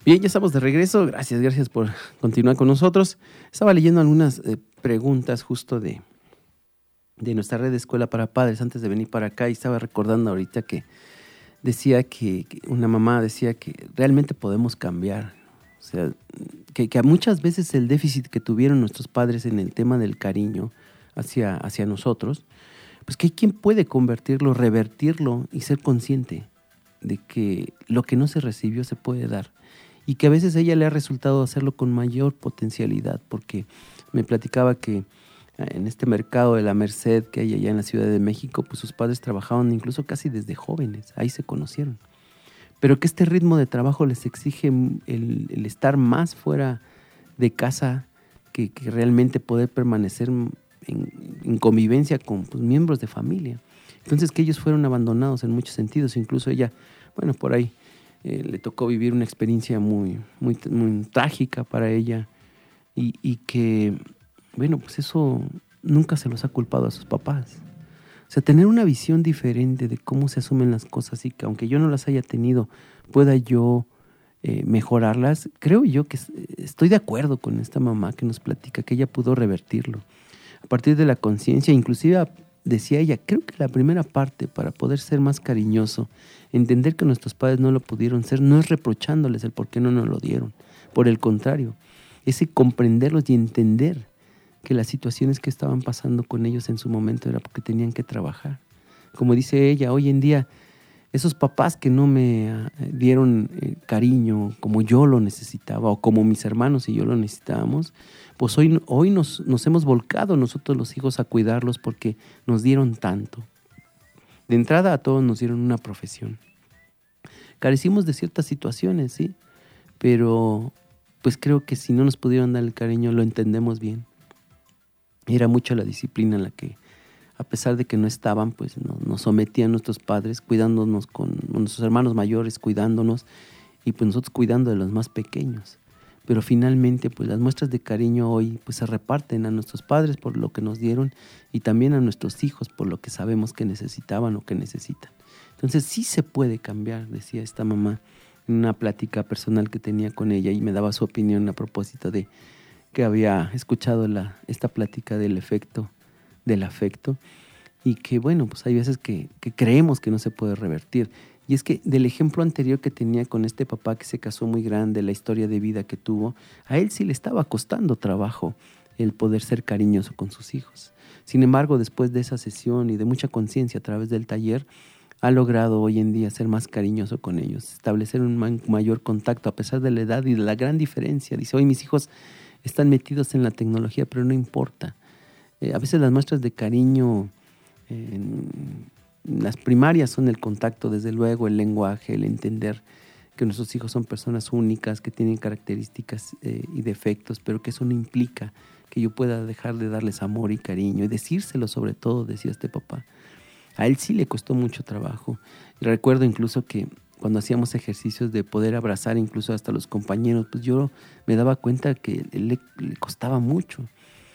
Bien, ya estamos de regreso. Gracias, gracias por continuar con nosotros. Estaba leyendo algunas eh, preguntas justo de, de nuestra red de escuela para padres antes de venir para acá y estaba recordando ahorita que decía que, que una mamá decía que realmente podemos cambiar. O sea, que, que muchas veces el déficit que tuvieron nuestros padres en el tema del cariño hacia, hacia nosotros, pues que hay quien puede convertirlo, revertirlo y ser consciente de que lo que no se recibió se puede dar. Y que a veces a ella le ha resultado hacerlo con mayor potencialidad, porque me platicaba que en este mercado de la Merced que hay allá en la Ciudad de México, pues sus padres trabajaban incluso casi desde jóvenes, ahí se conocieron. Pero que este ritmo de trabajo les exige el, el estar más fuera de casa que, que realmente poder permanecer en, en convivencia con pues, miembros de familia. Entonces que ellos fueron abandonados en muchos sentidos, incluso ella, bueno, por ahí eh, le tocó vivir una experiencia muy, muy, muy trágica para ella y, y que, bueno, pues eso nunca se los ha culpado a sus papás. O sea, tener una visión diferente de cómo se asumen las cosas y que aunque yo no las haya tenido, pueda yo eh, mejorarlas, creo yo que estoy de acuerdo con esta mamá que nos platica que ella pudo revertirlo. A partir de la conciencia, inclusive decía ella, creo que la primera parte para poder ser más cariñoso, entender que nuestros padres no lo pudieron ser, no es reprochándoles el por qué no nos lo dieron. Por el contrario, es comprenderlos y entender que las situaciones que estaban pasando con ellos en su momento era porque tenían que trabajar. Como dice ella, hoy en día, esos papás que no me dieron eh, cariño como yo lo necesitaba o como mis hermanos y yo lo necesitábamos, pues hoy, hoy nos, nos hemos volcado nosotros los hijos a cuidarlos porque nos dieron tanto. De entrada a todos nos dieron una profesión. Carecimos de ciertas situaciones, sí, pero pues creo que si no nos pudieron dar el cariño lo entendemos bien. Era mucho la disciplina en la que, a pesar de que no estaban, pues no, nos sometían nuestros padres, cuidándonos con nuestros hermanos mayores, cuidándonos, y pues nosotros cuidando de los más pequeños. Pero finalmente, pues las muestras de cariño hoy pues se reparten a nuestros padres por lo que nos dieron y también a nuestros hijos por lo que sabemos que necesitaban o que necesitan. Entonces sí se puede cambiar, decía esta mamá en una plática personal que tenía con ella y me daba su opinión a propósito de que había escuchado la, esta plática del efecto del afecto y que bueno, pues hay veces que, que creemos que no se puede revertir. Y es que del ejemplo anterior que tenía con este papá que se casó muy grande, la historia de vida que tuvo, a él sí le estaba costando trabajo el poder ser cariñoso con sus hijos. Sin embargo, después de esa sesión y de mucha conciencia a través del taller, ha logrado hoy en día ser más cariñoso con ellos, establecer un mayor contacto a pesar de la edad y de la gran diferencia. Dice, hoy mis hijos están metidos en la tecnología, pero no importa. Eh, a veces las muestras de cariño en las primarias son el contacto, desde luego, el lenguaje, el entender que nuestros hijos son personas únicas, que tienen características eh, y defectos, pero que eso no implica que yo pueda dejar de darles amor y cariño y decírselo sobre todo, decía este papá. A él sí le costó mucho trabajo. Y recuerdo incluso que cuando hacíamos ejercicios de poder abrazar incluso hasta los compañeros, pues yo me daba cuenta que le, le costaba mucho.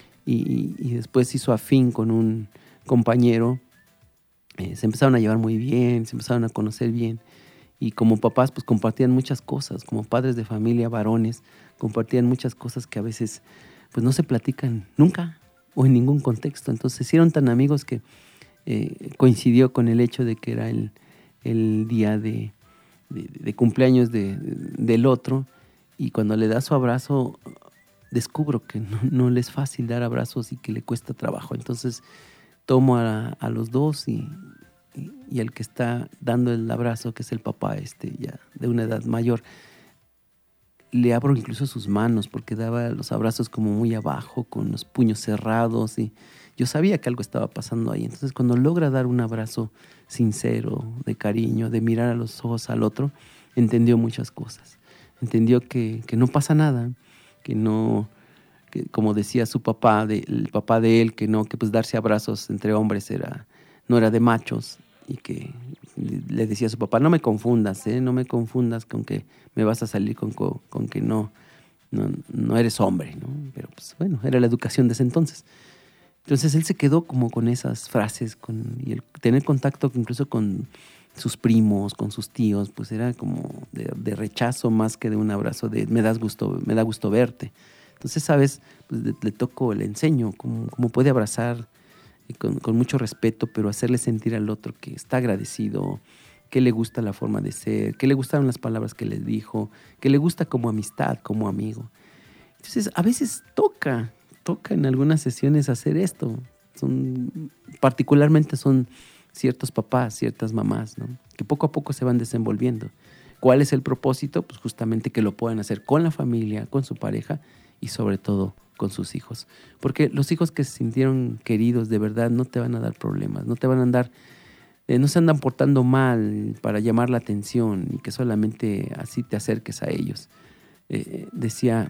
Y, y después hizo afín con un compañero, eh, se empezaron a llevar muy bien, se empezaron a conocer bien. Y como papás, pues compartían muchas cosas, como padres de familia, varones, compartían muchas cosas que a veces pues no se platican nunca o en ningún contexto. Entonces se hicieron tan amigos que eh, coincidió con el hecho de que era el, el día de... De, de cumpleaños de, de, del otro, y cuando le da su abrazo descubro que no, no le es fácil dar abrazos y que le cuesta trabajo. Entonces tomo a, a los dos y, y, y el que está dando el abrazo, que es el papá este ya de una edad mayor, le abro incluso sus manos porque daba los abrazos como muy abajo, con los puños cerrados, y yo sabía que algo estaba pasando ahí. Entonces cuando logra dar un abrazo sincero, de cariño, de mirar a los ojos al otro, entendió muchas cosas. Entendió que, que no pasa nada, que no, que como decía su papá, de, el papá de él, que no, que pues darse abrazos entre hombres era, no era de machos, y que le decía a su papá, no me confundas, ¿eh? no me confundas con que me vas a salir con, con, con que no, no, no eres hombre, ¿no? Pero pues bueno, era la educación de ese entonces. Entonces él se quedó como con esas frases, con, y el tener contacto incluso con sus primos, con sus tíos, pues era como de, de rechazo más que de un abrazo de me das gusto, me da gusto verte. Entonces, ¿sabes? Pues le, le toco, le enseño cómo, cómo puede abrazar con, con mucho respeto, pero hacerle sentir al otro que está agradecido, que le gusta la forma de ser, que le gustaron las palabras que les dijo, que le gusta como amistad, como amigo. Entonces, a veces toca, toca en algunas sesiones hacer esto. Son, particularmente son ciertos papás, ciertas mamás, ¿no? Que poco a poco se van desenvolviendo. ¿Cuál es el propósito? Pues justamente que lo puedan hacer con la familia, con su pareja y sobre todo con sus hijos. Porque los hijos que se sintieron queridos de verdad no te van a dar problemas, no te van a andar, eh, no se andan portando mal para llamar la atención y que solamente así te acerques a ellos. Eh, decía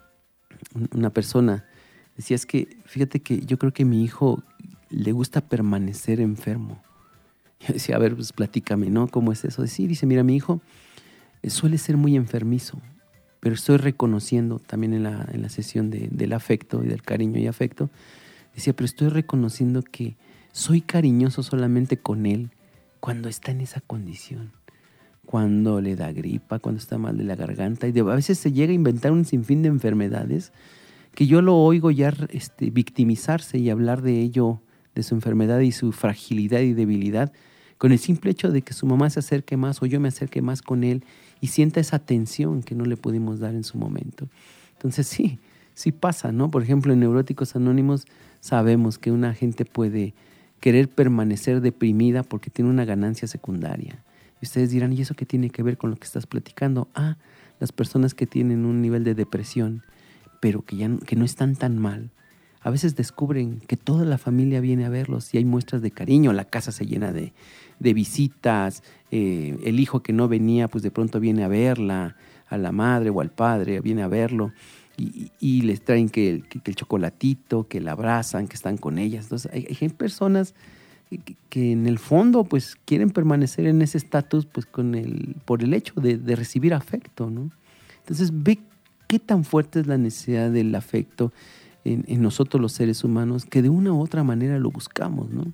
una persona, decía, es que fíjate que yo creo que a mi hijo le gusta permanecer enfermo. Yo decía, a ver, pues platícame, ¿no? ¿Cómo es eso? Sí, dice, mira, mi hijo suele ser muy enfermizo, pero estoy reconociendo también en la, en la sesión de, del afecto y del cariño y afecto, decía, pero estoy reconociendo que soy cariñoso solamente con él cuando está en esa condición, cuando le da gripa, cuando está mal de la garganta, y de, a veces se llega a inventar un sinfín de enfermedades que yo lo oigo ya este, victimizarse y hablar de ello, de su enfermedad y su fragilidad y debilidad, con el simple hecho de que su mamá se acerque más o yo me acerque más con él y sienta esa atención que no le pudimos dar en su momento. Entonces sí, sí pasa, ¿no? Por ejemplo, en Neuróticos Anónimos sabemos que una gente puede querer permanecer deprimida porque tiene una ganancia secundaria. Y ustedes dirán, ¿y eso qué tiene que ver con lo que estás platicando? Ah, las personas que tienen un nivel de depresión, pero que, ya, que no están tan mal, a veces descubren que toda la familia viene a verlos y hay muestras de cariño, la casa se llena de, de visitas, eh, el hijo que no venía pues de pronto viene a verla, a la madre o al padre viene a verlo y, y les traen que el, que el chocolatito, que la abrazan, que están con ellas. Entonces hay, hay personas que, que en el fondo pues quieren permanecer en ese estatus pues con el, por el hecho de, de recibir afecto, ¿no? Entonces ve qué tan fuerte es la necesidad del afecto En, en nosotros los seres humanos, que de una u otra manera lo buscamos, ¿no?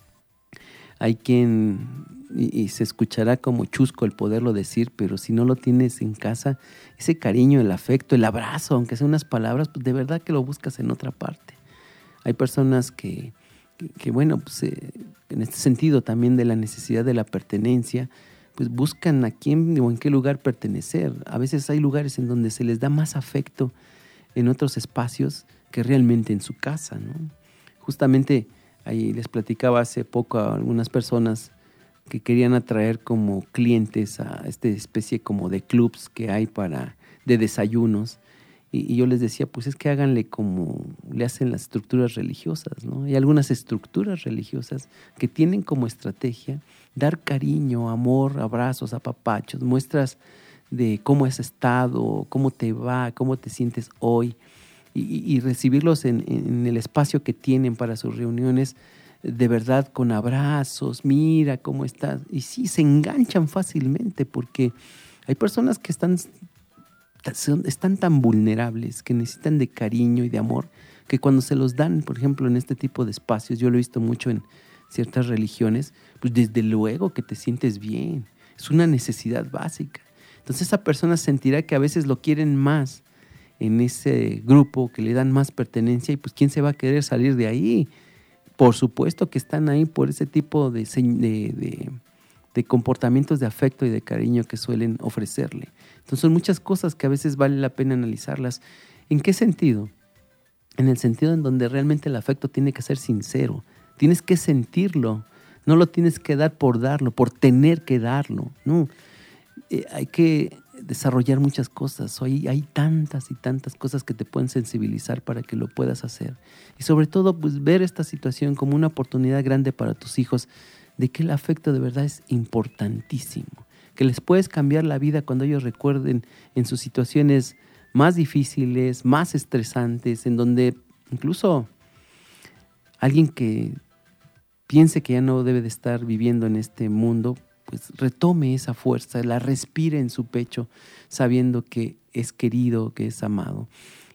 Hay quien, y, y se escuchará como chusco el poderlo decir, pero si no lo tienes en casa, ese cariño, el afecto, el abrazo, aunque sean unas palabras, pues de verdad que lo buscas en otra parte. Hay personas que, que, que bueno, pues eh, en este sentido también de la necesidad de la pertenencia, pues buscan a quién o en qué lugar pertenecer. A veces hay lugares en donde se les da más afecto en otros espacios que realmente en su casa, ¿no? Justamente ahí les platicaba hace poco a algunas personas que querían atraer como clientes a esta especie como de clubs que hay para de desayunos y, y yo les decía, pues es que háganle como le hacen las estructuras religiosas, ¿no? Hay algunas estructuras religiosas que tienen como estrategia dar cariño, amor, abrazos, apapachos, muestras de cómo has estado, cómo te va, cómo te sientes hoy. Y, y recibirlos en, en el espacio que tienen para sus reuniones, de verdad con abrazos, mira cómo estás. Y sí, se enganchan fácilmente porque hay personas que están, están tan vulnerables, que necesitan de cariño y de amor, que cuando se los dan, por ejemplo, en este tipo de espacios, yo lo he visto mucho en ciertas religiones, pues desde luego que te sientes bien. Es una necesidad básica. Entonces esa persona sentirá que a veces lo quieren más en ese grupo, que le dan más pertenencia y pues ¿quién se va a querer salir de ahí? Por supuesto que están ahí por ese tipo de, de, de, de comportamientos de afecto y de cariño que suelen ofrecerle. Entonces son muchas cosas que a veces vale la pena analizarlas. ¿En qué sentido? En el sentido en donde realmente el afecto tiene que ser sincero, tienes que sentirlo, no lo tienes que dar por darlo, por tener que darlo, no. Eh, hay que desarrollar muchas cosas. Hoy hay tantas y tantas cosas que te pueden sensibilizar para que lo puedas hacer. Y sobre todo, pues ver esta situación como una oportunidad grande para tus hijos de que el afecto de verdad es importantísimo. Que les puedes cambiar la vida cuando ellos recuerden en sus situaciones más difíciles, más estresantes, en donde incluso alguien que piense que ya no debe de estar viviendo en este mundo, pues retome esa fuerza, la respire en su pecho, sabiendo que es querido, que es amado.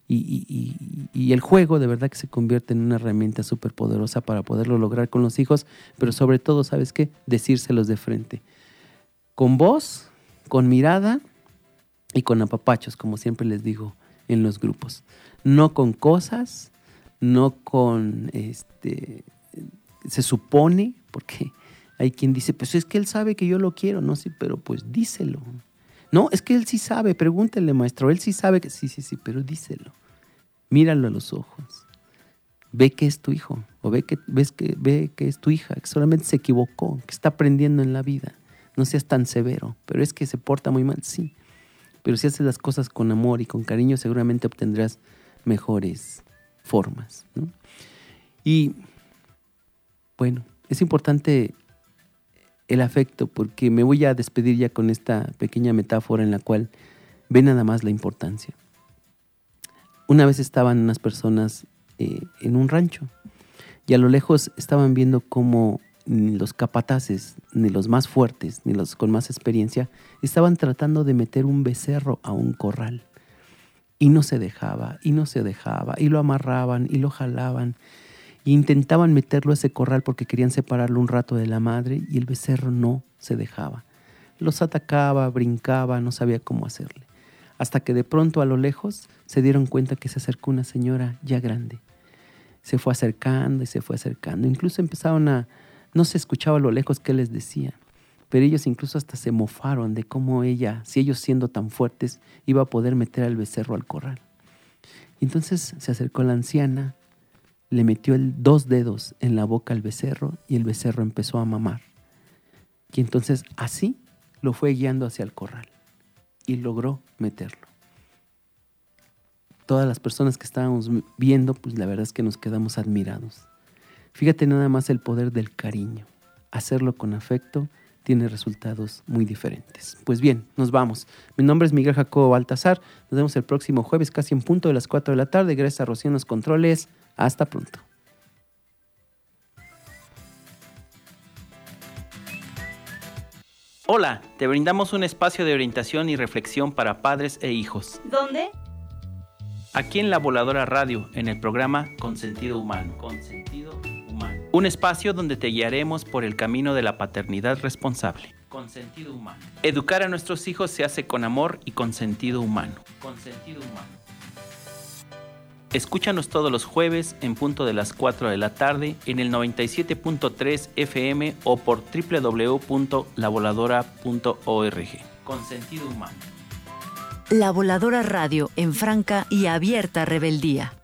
Y, y, y, y el juego de verdad que se convierte en una herramienta súper poderosa para poderlo lograr con los hijos, pero sobre todo, ¿sabes qué? Decírselos de frente. Con voz, con mirada y con apapachos, como siempre les digo en los grupos. No con cosas, no con, este, se supone, porque hay quien dice, pues es que él sabe que yo lo quiero, no, sí, pero pues díselo. No, es que él sí sabe, pregúntele, maestro, él sí sabe que sí, sí, sí, pero díselo. Míralo a los ojos. Ve que es tu hijo, o ve que, ves que, ve que es tu hija, que solamente se equivocó, que está aprendiendo en la vida. No seas tan severo, pero es que se porta muy mal, sí. Pero si haces las cosas con amor y con cariño, seguramente obtendrás mejores formas, ¿no? Y bueno, es importante el afecto, porque me voy a despedir ya con esta pequeña metáfora en la cual ve nada más la importancia. Una vez estaban unas personas eh, en un rancho y a lo lejos estaban viendo cómo ni los capataces, ni los más fuertes, ni los con más experiencia, estaban tratando de meter un becerro a un corral. Y no se dejaba, y no se dejaba, y lo amarraban, y lo jalaban, e intentaban meterlo a ese corral porque querían separarlo un rato de la madre, y el becerro no se dejaba. Los atacaba, brincaba, no sabía cómo hacerle. Hasta que de pronto a lo lejos se dieron cuenta que se acercó una señora ya grande. Se fue acercando y se fue acercando. Incluso empezaron a... No se escuchaba a lo lejos qué les decía, pero ellos incluso hasta se mofaron de cómo ella, si ellos siendo tan fuertes, iba a poder meter al becerro al corral. Entonces se acercó la anciana, le metió el, dos dedos en la boca al becerro y el becerro empezó a mamar. Y entonces así lo fue guiando hacia el corral y logró meterlo. Todas las personas que estábamos viendo, pues la verdad es que nos quedamos admirados. Fíjate nada más el poder del cariño. Hacerlo con afecto tiene resultados muy diferentes. Pues bien, nos vamos. Mi nombre es Miguel Jacobo Baltasar. Nos vemos el próximo jueves, casi en punto de las cuatro de la tarde. Gracias a Rocío en los controles. Hasta pronto. Hola, te brindamos un espacio de orientación y reflexión para padres e hijos. ¿Dónde? Aquí en La Voladora Radio, en el programa Consentido Humano. Consentido Humano. Un espacio donde te guiaremos por el camino de la paternidad responsable. Consentido Humano. Educar a nuestros hijos se hace con amor y con sentido humano. Consentido Humano. Escúchanos todos los jueves en punto de las cuatro de la tarde en el noventa y siete punto tres F M o por doble u doble u doble u punto la voladora punto org. Consentido Humano. La Voladora Radio en franca y abierta rebeldía.